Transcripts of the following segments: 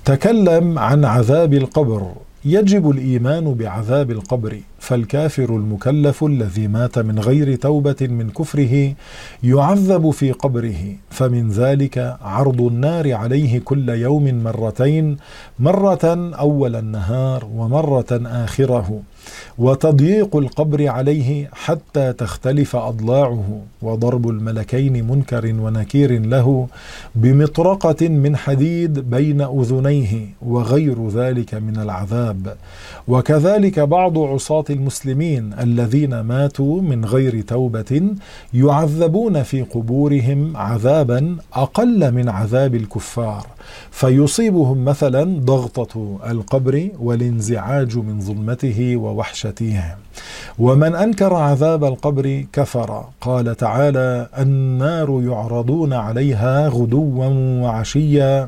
تكلم عن عذاب القبر. يجب الإيمان بعذاب القبر، فالكافر المكلف الذي مات من غير توبة من كفره يعذب في قبره، فمن ذلك عرض النار عليه كل يوم مرتين، مرة أول النهار ومرة آخره، وتضييق القبر عليه حتى تختلف أضلاعه، وضرب الملكين منكر ونكير له بمطرقة من حديد بين أذنيه، وغير ذلك من العذاب. وكذلك بعض عصاة المسلمين الذين ماتوا من غير توبة يعذبون في قبورهم عذابا أقل من عذاب الكفار، فيصيبهم مثلا ضغطة القبر والانزعاج من ظلمته ووحشته. ومن أنكر عذاب القبر كفر. قال تعالى: النار يعرضون عليها غدوا وعشيا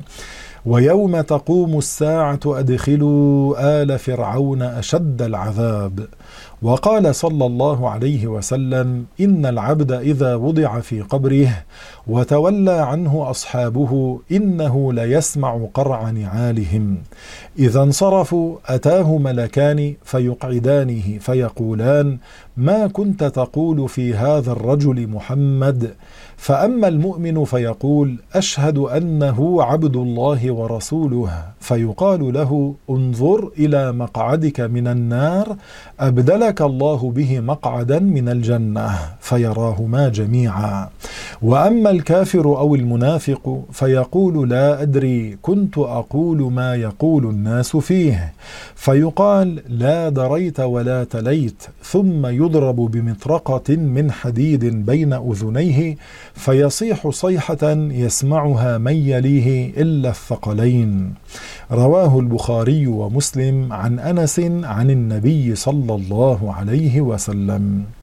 ويوم تقوم الساعة أدخلوا آل فرعون أشد العذاب. وقال صلى الله عليه وسلم: إن العبد إذا وضع في قبره وتولى عنه أصحابه إنه ليسمع قرع نعالهم، إذا انصرفوا أتاه ملكان فيقعدانه فيقولان: ما كنت تقول في هذا الرجل محمد؟ فأما المؤمن فيقول: أشهد أنه عبد الله ورسوله، فيقال له: انظر إلى مقعدك من النار أبدلك الله به مقعدا من الجنة، فيراهما جميعا. وأما الكافر أو المنافق فيقول: لا أدري، كنت أقول ما يقول الناس فيه، فيقال: لا دريت ولا تليت، ثم يضرب بمطرقة من حديد بين أذنيه فيصيح صيحة يسمعها من يليه إلا الثقلين. رواه البخاري ومسلم عن أنس عن النبي صلى الله عليه وسلم.